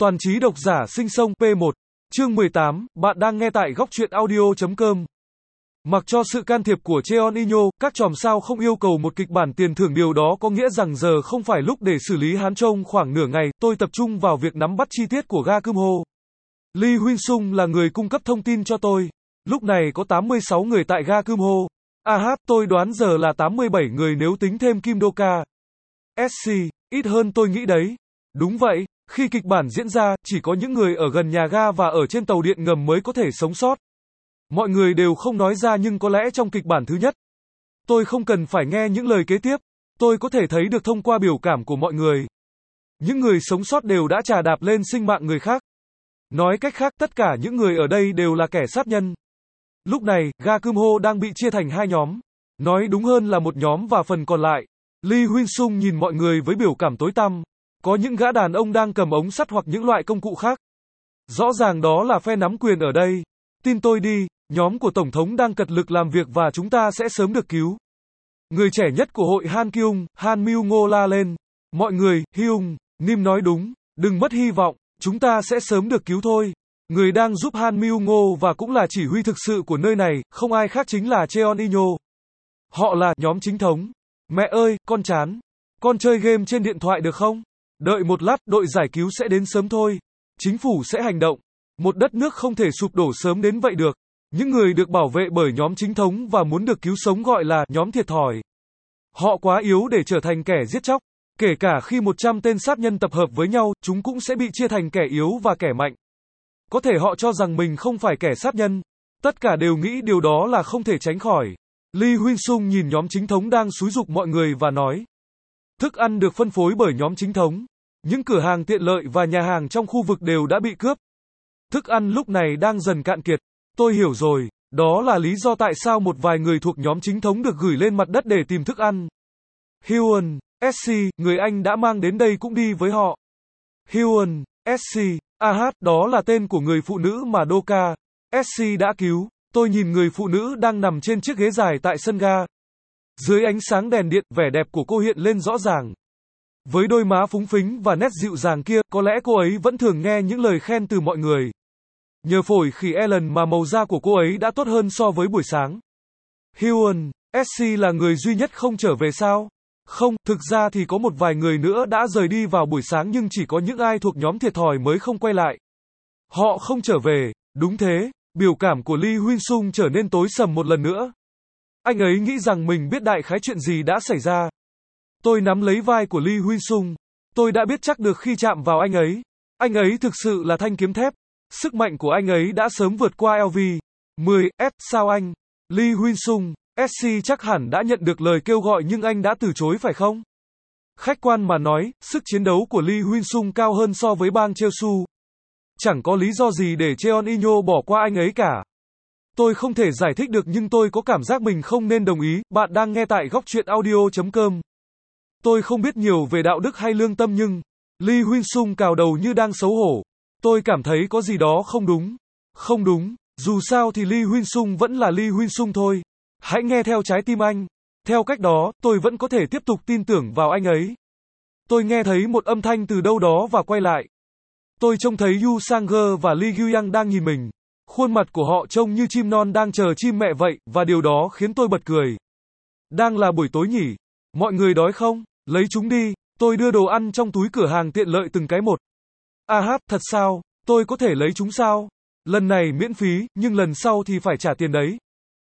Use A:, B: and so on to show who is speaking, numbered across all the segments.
A: Toàn trí độc giả sinh sông P1, chương 18, bạn đang nghe tại góc truyện audio.com. Mặc cho sự can thiệp của Cheon Inyo, các chòm sao không yêu cầu một kịch bản tiền thưởng, điều đó có nghĩa rằng giờ không phải lúc để xử lý Hán Trong. Khoảng nửa ngày, tôi tập trung vào việc nắm bắt chi tiết của Ga Keum Ho. Lee Huynh Sung là người cung cấp thông tin cho tôi. Lúc này có 86 người tại Ga Keum Ho. Tôi đoán giờ là 87 người nếu tính thêm Kim Do-ka. SC, ít hơn tôi nghĩ đấy. Đúng vậy, khi kịch bản diễn ra, chỉ có những người ở gần nhà ga và ở trên tàu điện ngầm mới có thể sống sót. Mọi người đều không nói ra, nhưng có lẽ trong kịch bản thứ nhất, tôi không cần phải nghe những lời kế tiếp. Tôi có thể thấy được thông qua biểu cảm của mọi người. Những người sống sót đều đã trà đạp lên sinh mạng người khác. Nói cách khác, tất cả những người ở đây đều là kẻ sát nhân. Lúc này, Ga Keum Ho đang bị chia thành hai nhóm. Nói đúng hơn là một nhóm và phần còn lại. Lee Huynh Sung nhìn mọi người với biểu cảm tối tăm. Có những gã đàn ông đang cầm ống sắt hoặc những loại công cụ khác. Rõ ràng đó là phe nắm quyền ở đây. Tin tôi đi, nhóm của Tổng thống đang cật lực làm việc và chúng ta sẽ sớm được cứu. Người trẻ nhất của hội Han Kyung, Han Myu Ngo la lên. Mọi người, Hyung, Nim nói đúng, đừng mất hy vọng, chúng ta sẽ sớm được cứu thôi. Người đang giúp Han Myu Ngo và cũng là chỉ huy thực sự của nơi này, không ai khác chính là Cheon Inyo. Họ là nhóm chính thống. Mẹ ơi, con chán. Con chơi game trên điện thoại được không? Đợi một lát, đội giải cứu sẽ đến sớm thôi. Chính phủ sẽ hành động. Một đất nước không thể sụp đổ sớm đến vậy được. Những người được bảo vệ bởi nhóm chính thống và muốn được cứu sống gọi là nhóm thiệt thòi. Họ quá yếu để trở thành kẻ giết chóc. Kể cả khi 100 tên sát nhân tập hợp với nhau, chúng cũng sẽ bị chia thành kẻ yếu và kẻ mạnh. Có thể họ cho rằng mình không phải kẻ sát nhân. Tất cả đều nghĩ điều đó là không thể tránh khỏi. Lee Huynh Sung nhìn nhóm chính thống đang xúi giục mọi người và nói. Thức ăn được phân phối bởi nhóm chính thống. Những cửa hàng tiện lợi và nhà hàng trong khu vực đều đã bị cướp. Thức ăn lúc này đang dần cạn kiệt. Tôi hiểu rồi, đó là lý do tại sao một vài người thuộc nhóm chính thống được gửi lên mặt đất để tìm thức ăn. Hyun, SC, người anh đã mang đến đây cũng đi với họ. Hyun, SC, đó là tên của người phụ nữ mà Do-ka, SC đã cứu. Tôi nhìn người phụ nữ đang nằm trên chiếc ghế dài tại sân ga. Dưới ánh sáng đèn điện, vẻ đẹp của cô hiện lên rõ ràng. Với đôi má phúng phính và nét dịu dàng kia, có lẽ cô ấy vẫn thường nghe những lời khen từ mọi người. Nhờ phổi khỉ Ellen mà màu da của cô ấy đã tốt hơn so với buổi sáng. Hyun, SC là người duy nhất không trở về sao? Không, thực ra thì có một vài người nữa đã rời đi vào buổi sáng, nhưng chỉ có những ai thuộc nhóm thiệt thòi mới không quay lại. Họ không trở về, đúng thế. Biểu cảm của Lee Huynh Sung trở nên tối sầm một lần nữa. Anh ấy nghĩ rằng mình biết đại khái chuyện gì đã xảy ra. Tôi nắm lấy vai của Lee Huynh Sung. Tôi đã biết chắc được khi chạm vào anh ấy. Anh ấy thực sự là thanh kiếm thép. Sức mạnh của anh ấy đã sớm vượt qua LV10S, sao anh? Lee Huynh Sung, SC chắc hẳn đã nhận được lời kêu gọi nhưng anh đã từ chối phải không? Khách quan mà nói, sức chiến đấu của Lee Huynh Sung cao hơn so với Bang Cheolsu. Chẳng có lý do gì để Cheon Inyo bỏ qua anh ấy cả. Tôi không thể giải thích được nhưng tôi có cảm giác mình không nên đồng ý. Bạn đang nghe tại góc truyện audio.com. Tôi không biết nhiều về đạo đức hay lương tâm nhưng Lee Huynh Sung cào đầu như đang xấu hổ. Tôi cảm thấy có gì đó không đúng. Không đúng, dù sao thì Lee Huynh Sung vẫn là Lee Huynh Sung thôi. Hãy nghe theo trái tim anh. Theo cách đó, tôi vẫn có thể tiếp tục tin tưởng vào anh ấy. Tôi nghe thấy một âm thanh từ đâu đó và quay lại. Tôi trông thấy Yu Sang-ge và Lee Gyuyang đang nhìn mình. Khuôn mặt của họ trông như chim non đang chờ chim mẹ vậy, và điều đó khiến tôi bật cười. Đang là buổi tối nhỉ? Mọi người đói không? Lấy chúng đi. Tôi đưa đồ ăn trong túi cửa hàng tiện lợi từng cái một. Thật sao? Tôi có thể lấy chúng sao? Lần này miễn phí, nhưng lần sau thì phải trả tiền đấy.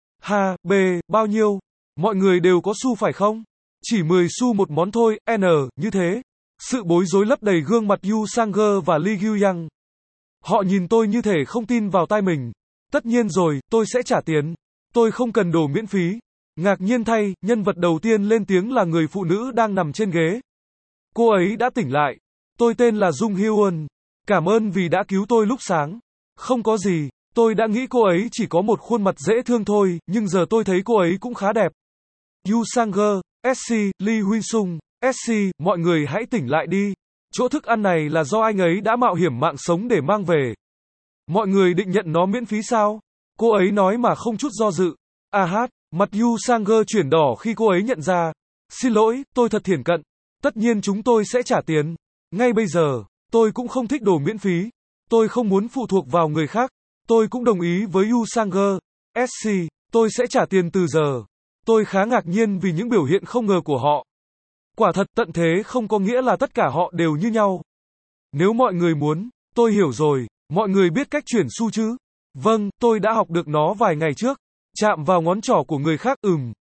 A: Bao nhiêu? Mọi người đều có xu phải không? Chỉ 10 xu một món thôi, như thế. Sự bối rối lấp đầy gương mặt Yu Sang-ge và Lee Gyuyang. Họ nhìn tôi như thể không tin vào tai mình. Tất nhiên rồi, tôi sẽ trả tiền. Tôi không cần đồ miễn phí. Ngạc nhiên thay, nhân vật đầu tiên lên tiếng là người phụ nữ đang nằm trên ghế. Cô ấy đã tỉnh lại. Tôi tên là Jung Hyun. Cảm ơn vì đã cứu tôi lúc sáng. Không có gì, tôi đã nghĩ cô ấy chỉ có một khuôn mặt dễ thương thôi, nhưng giờ tôi thấy cô ấy cũng khá đẹp. Yu Sang-ge, SC, Lee Huynh Sung, SC, mọi người hãy tỉnh lại đi. Chỗ thức ăn này là do anh ấy đã mạo hiểm mạng sống để mang về. Mọi người định nhận nó miễn phí sao? Cô ấy nói mà không chút do dự. Mặt Yu Sang-ge chuyển đỏ khi cô ấy nhận ra. Xin lỗi, tôi thật thiển cận. Tất nhiên chúng tôi sẽ trả tiền. Ngay bây giờ. Tôi cũng không thích đồ miễn phí. Tôi không muốn phụ thuộc vào người khác. Tôi cũng đồng ý với Yu Sanger. SC, tôi sẽ trả tiền từ giờ. Tôi khá ngạc nhiên vì những biểu hiện không ngờ của họ. Quả thật, tận thế không có nghĩa là tất cả họ đều như nhau. Nếu mọi người muốn, tôi hiểu rồi, mọi người biết cách chuyển xu chứ? Vâng, tôi đã học được nó vài ngày trước. Chạm vào ngón trỏ của người khác,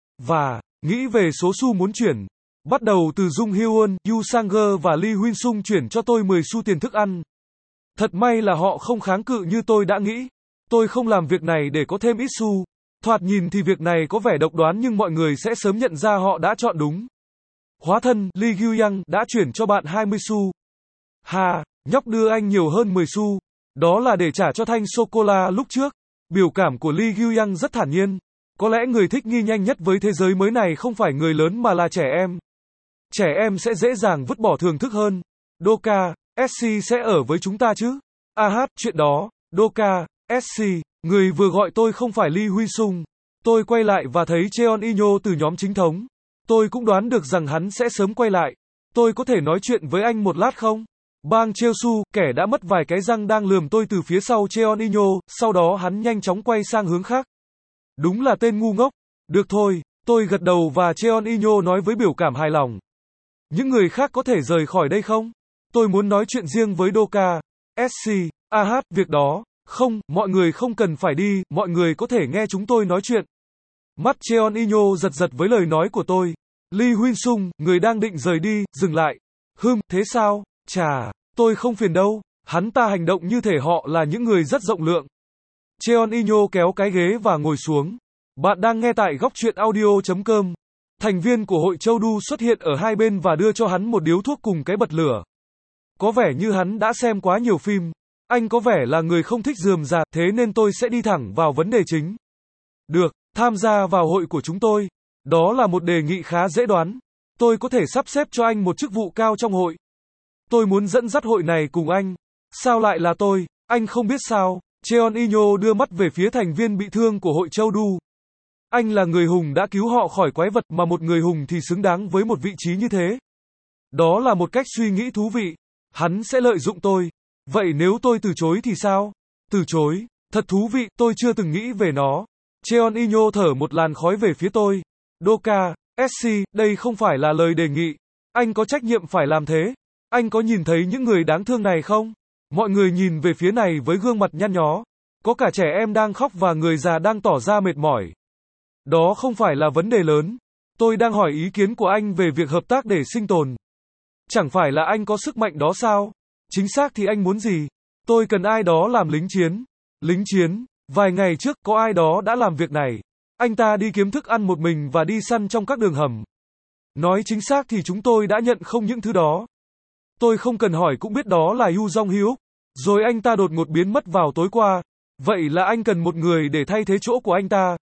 A: và, nghĩ về số xu muốn chuyển. Bắt đầu từ Jung Hyun, Yu Sanger và Lee Huynh Sung chuyển cho tôi 10 xu tiền thức ăn. Thật may là họ không kháng cự như tôi đã nghĩ. Tôi không làm việc này để có thêm ít xu. Thoạt nhìn thì việc này có vẻ độc đoán nhưng mọi người sẽ sớm nhận ra họ đã chọn đúng. Hóa thân, Lee Gyuyang đã chuyển cho bạn 20 xu. Hà, nhóc đưa anh nhiều hơn 10 xu. Đó là để trả cho thanh sô-cô-la lúc trước. Biểu cảm của Lee Gyuyang rất thản nhiên. Có lẽ người thích nghi nhanh nhất với thế giới mới này không phải người lớn mà là trẻ em. Trẻ em sẽ dễ dàng vứt bỏ thưởng thức hơn. Doka, SC sẽ ở với chúng ta chứ? Chuyện đó, Doka, SC, người vừa gọi tôi không phải Lee Huy Sung. Tôi quay lại và thấy Cheon Inyo từ nhóm chính thống. Tôi cũng đoán được rằng hắn sẽ sớm quay lại. Tôi có thể nói chuyện với anh một lát không? Bang Cheosu, kẻ đã mất vài cái răng đang lườm tôi từ phía sau Cheon Inyo, sau đó hắn nhanh chóng quay sang hướng khác. Đúng là tên ngu ngốc. Được thôi, tôi gật đầu và Cheon Inyo nói với biểu cảm hài lòng. Những người khác có thể rời khỏi đây không? Tôi muốn nói chuyện riêng với Doka. SC, việc đó. Không, mọi người không cần phải đi, mọi người có thể nghe chúng tôi nói chuyện. Mắt Cheon Inyo giật giật với lời nói của tôi. Lee Huynh Sung, người đang định rời đi, dừng lại. Thế sao? Chà, tôi không phiền đâu. Hắn ta hành động như thể họ là những người rất rộng lượng. Cheon Inyo kéo cái ghế và ngồi xuống. Bạn đang nghe tại góc truyện audio.com. Thành viên của hội Châu Đu xuất hiện ở hai bên và đưa cho hắn một điếu thuốc cùng cái bật lửa. Có vẻ như hắn đã xem quá nhiều phim. Anh có vẻ là người không thích rườm rà, thế nên tôi sẽ đi thẳng vào vấn đề chính. Được, tham gia vào hội của chúng tôi. Đó là một đề nghị khá dễ đoán. Tôi có thể sắp xếp cho anh một chức vụ cao trong hội. Tôi muốn dẫn dắt hội này cùng anh. Sao lại là tôi? Anh không biết sao? Cheon Inyo đưa mắt về phía thành viên bị thương của hội Châu Đu. Anh là người hùng đã cứu họ khỏi quái vật mà một người hùng thì xứng đáng với một vị trí như thế. Đó là một cách suy nghĩ thú vị. Hắn sẽ lợi dụng tôi. Vậy nếu tôi từ chối thì sao? Từ chối? Thật thú vị, tôi chưa từng nghĩ về nó. Cheon Inyo thở một làn khói về phía tôi. Doka, SC, đây không phải là lời đề nghị. Anh có trách nhiệm phải làm thế. Anh có nhìn thấy những người đáng thương này không? Mọi người nhìn về phía này với gương mặt nhăn nhó. Có cả trẻ em đang khóc và người già đang tỏ ra mệt mỏi. Đó không phải là vấn đề lớn. Tôi đang hỏi ý kiến của anh về việc hợp tác để sinh tồn. Chẳng phải là anh có sức mạnh đó sao? Chính xác thì anh muốn gì? Tôi cần ai đó làm lính chiến. Lính chiến? Vài ngày trước, có ai đó đã làm việc này. Anh ta đi kiếm thức ăn một mình và đi săn trong các đường hầm. Nói chính xác thì chúng tôi đã nhận không những thứ đó. Tôi không cần hỏi cũng biết đó là Yu Jong Hyuk. Rồi anh ta đột ngột biến mất vào tối qua. Vậy là anh cần một người để thay thế chỗ của anh ta.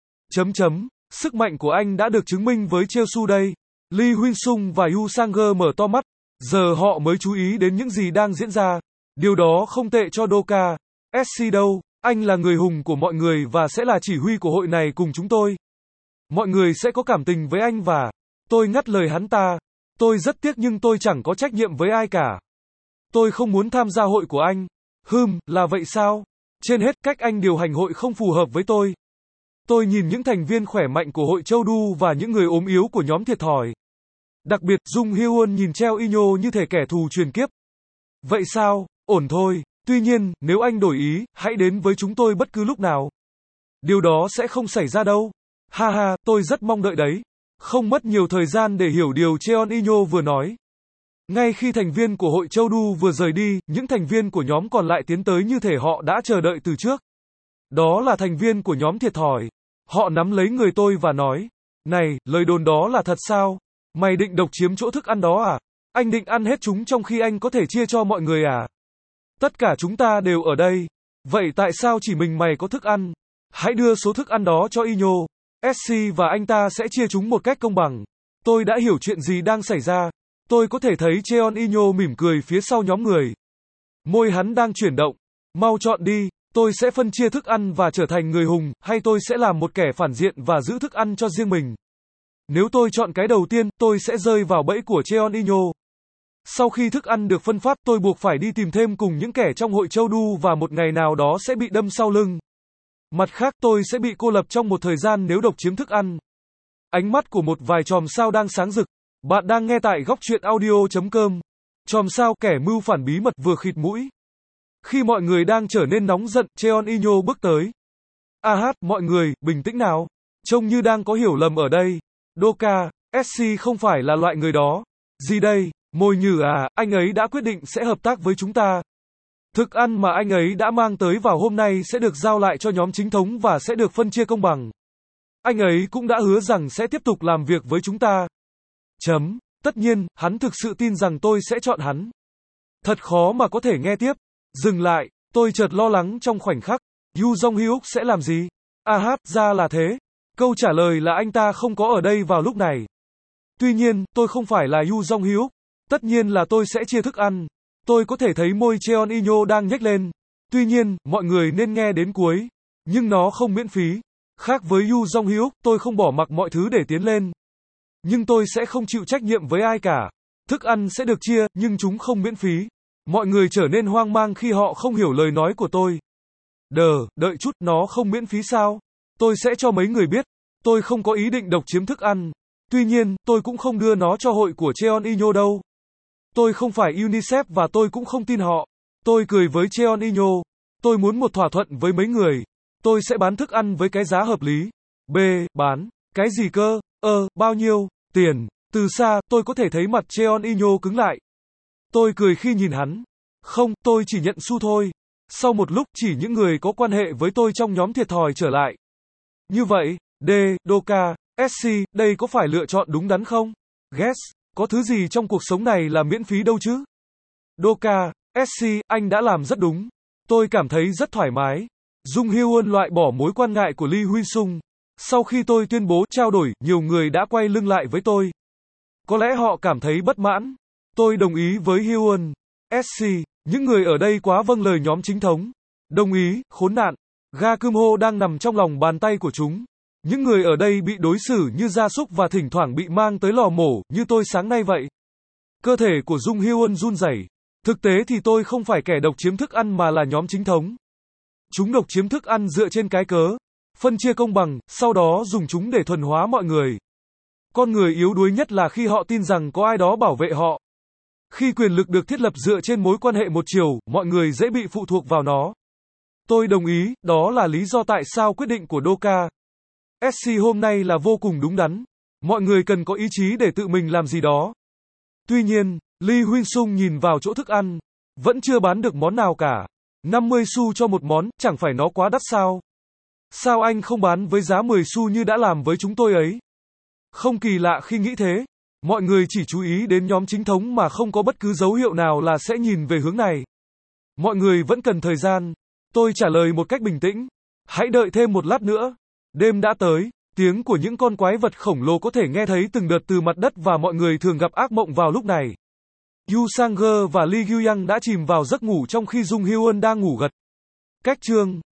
A: Sức mạnh của anh đã được chứng minh với Cheosu đây. Lee Huynh Sung và Yu Sanger mở to mắt. Giờ họ mới chú ý đến những gì đang diễn ra. Điều đó không tệ cho Doka. SC đâu, anh là người hùng của mọi người và sẽ là chỉ huy của hội này cùng chúng tôi. Mọi người sẽ có cảm tình với anh và... Tôi ngắt lời hắn ta. Tôi rất tiếc nhưng tôi chẳng có trách nhiệm với ai cả. Tôi không muốn tham gia hội của anh. Là vậy sao? Trên hết, cách anh điều hành hội không phù hợp với tôi. Tôi nhìn những thành viên khỏe mạnh của hội Châu Đu và những người ốm yếu của nhóm thiệt thòi. Đặc biệt, Jung Hyun nhìn Cheo Inyo như thể kẻ thù truyền kiếp. Vậy sao? Ổn thôi. Tuy nhiên, nếu anh đổi ý, hãy đến với chúng tôi bất cứ lúc nào. Điều đó sẽ không xảy ra đâu. Tôi rất mong đợi đấy. Không mất nhiều thời gian để hiểu điều Cheon Inyo vừa nói. Ngay khi thành viên của hội Châu Đu vừa rời đi, những thành viên của nhóm còn lại tiến tới như thể họ đã chờ đợi từ trước. Đó là thành viên của nhóm thiệt thòi. Họ nắm lấy người tôi và nói. Này, lời đồn đó là thật sao? Mày định độc chiếm chỗ thức ăn đó à? Anh định ăn hết chúng trong khi anh có thể chia cho mọi người à? Tất cả chúng ta đều ở đây. Vậy tại sao chỉ mình mày có thức ăn? Hãy đưa số thức ăn đó cho Inyo. SC và anh ta sẽ chia chúng một cách công bằng. Tôi đã hiểu chuyện gì đang xảy ra. Tôi có thể thấy Cheon Inyo mỉm cười phía sau nhóm người. Môi hắn đang chuyển động. Mau chọn đi. Tôi sẽ phân chia thức ăn và trở thành người hùng, hay tôi sẽ làm một kẻ phản diện và giữ thức ăn cho riêng mình. Nếu tôi chọn cái đầu tiên, tôi sẽ rơi vào bẫy của Cheon Inyo. Sau khi thức ăn được phân phát, tôi buộc phải đi tìm thêm cùng những kẻ trong hội châu đu và một ngày nào đó sẽ bị đâm sau lưng. Mặt khác, tôi sẽ bị cô lập trong một thời gian nếu độc chiếm thức ăn. Ánh mắt của một vài chòm sao đang sáng rực. Bạn đang nghe tại góc truyện audio.com. Chòm sao kẻ mưu phản bí mật vừa khịt mũi. Khi mọi người đang trở nên nóng giận, Cheon Inyo bước tới. Mọi người, bình tĩnh nào. Trông như đang có hiểu lầm ở đây. Doka, SC không phải là loại người đó. Gì đây? Mồi nhử à, anh ấy đã quyết định sẽ hợp tác với chúng ta. Thức ăn mà anh ấy đã mang tới vào hôm nay sẽ được giao lại cho nhóm chính thống và sẽ được phân chia công bằng. Anh ấy cũng đã hứa rằng sẽ tiếp tục làm việc với chúng ta. Tất nhiên, hắn thực sự tin rằng tôi sẽ chọn hắn. Thật khó mà có thể nghe tiếp. Dừng lại, tôi chợt lo lắng trong khoảnh khắc. Yoo Jong-hyuk sẽ làm gì? Ra là thế. Câu trả lời là anh ta không có ở đây vào lúc này. Tuy nhiên, tôi không phải là Yoo Jong-hyuk. Tất nhiên là tôi sẽ chia thức ăn. Tôi có thể thấy môi Cheon Inyo đang nhếch lên. Tuy nhiên, mọi người nên nghe đến cuối. Nhưng nó không miễn phí. Khác với Yoo Jong-hyuk, tôi không bỏ mặc mọi thứ để tiến lên. Nhưng tôi sẽ không chịu trách nhiệm với ai cả. Thức ăn sẽ được chia, nhưng chúng không miễn phí. Mọi người trở nên hoang mang khi họ không hiểu lời nói của tôi. Đợi chút, nó không miễn phí sao? Tôi sẽ cho mấy người biết. Tôi không có ý định độc chiếm thức ăn. Tuy nhiên, tôi cũng không đưa nó cho hội của Cheon Inyo đâu. Tôi không phải UNICEF và tôi cũng không tin họ. Tôi cười với Cheon Inyo. Tôi muốn một thỏa thuận với mấy người. Tôi sẽ bán thức ăn với cái giá hợp lý. Bán? Cái gì cơ? Bao nhiêu? Tiền? Từ xa, tôi có thể thấy mặt Cheon Inyo cứng lại. Tôi cười khi nhìn hắn. Không, tôi chỉ nhận xu thôi. Sau một lúc, chỉ những người có quan hệ với tôi trong nhóm thiệt thòi trở lại. Như vậy, Doka, SC, đây có phải lựa chọn đúng đắn không? Guess, có thứ gì trong cuộc sống này là miễn phí đâu chứ? Doka, SC, anh đã làm rất đúng. Tôi cảm thấy rất thoải mái. Jung Hyun loại bỏ mối quan ngại của Lee Huy Sung. Sau khi tôi tuyên bố trao đổi, nhiều người đã quay lưng lại với tôi. Có lẽ họ cảm thấy bất mãn. Tôi đồng ý với Hyun. SC, những người ở đây quá vâng lời nhóm chính thống. Đồng ý, khốn nạn. Ga Keum Ho đang nằm trong lòng bàn tay của chúng. Những người ở đây bị đối xử như gia súc và thỉnh thoảng bị mang tới lò mổ, như tôi sáng nay vậy. Cơ thể của Jung Hyun run rẩy. Thực tế thì tôi không phải kẻ độc chiếm thức ăn mà là nhóm chính thống. Chúng độc chiếm thức ăn dựa trên cái cớ phân chia công bằng, sau đó dùng chúng để thuần hóa mọi người. Con người yếu đuối nhất là khi họ tin rằng có ai đó bảo vệ họ. Khi quyền lực được thiết lập dựa trên mối quan hệ một chiều, mọi người dễ bị phụ thuộc vào nó. Tôi đồng ý, đó là lý do tại sao quyết định của Doka SC hôm nay là vô cùng đúng đắn. Mọi người cần có ý chí để tự mình làm gì đó. Tuy nhiên, Lee Huy Sung nhìn vào chỗ thức ăn. Vẫn chưa bán được món nào cả. 50 xu cho một món, chẳng phải nó quá đắt sao? Sao anh không bán với giá 10 xu như đã làm với chúng tôi ấy? Không kỳ lạ khi nghĩ thế. Mọi người chỉ chú ý đến nhóm chính thống mà không có bất cứ dấu hiệu nào là sẽ nhìn về hướng này. Mọi người vẫn cần thời gian. Tôi trả lời một cách bình tĩnh. Hãy đợi thêm một lát nữa. Đêm đã tới. Tiếng của những con quái vật khổng lồ có thể nghe thấy từng đợt từ mặt đất và mọi người thường gặp ác mộng vào lúc này. Yu Sang-ge và Lee Gyuyang đã chìm vào giấc ngủ trong khi Jung Hyun đang ngủ gật. Cách chương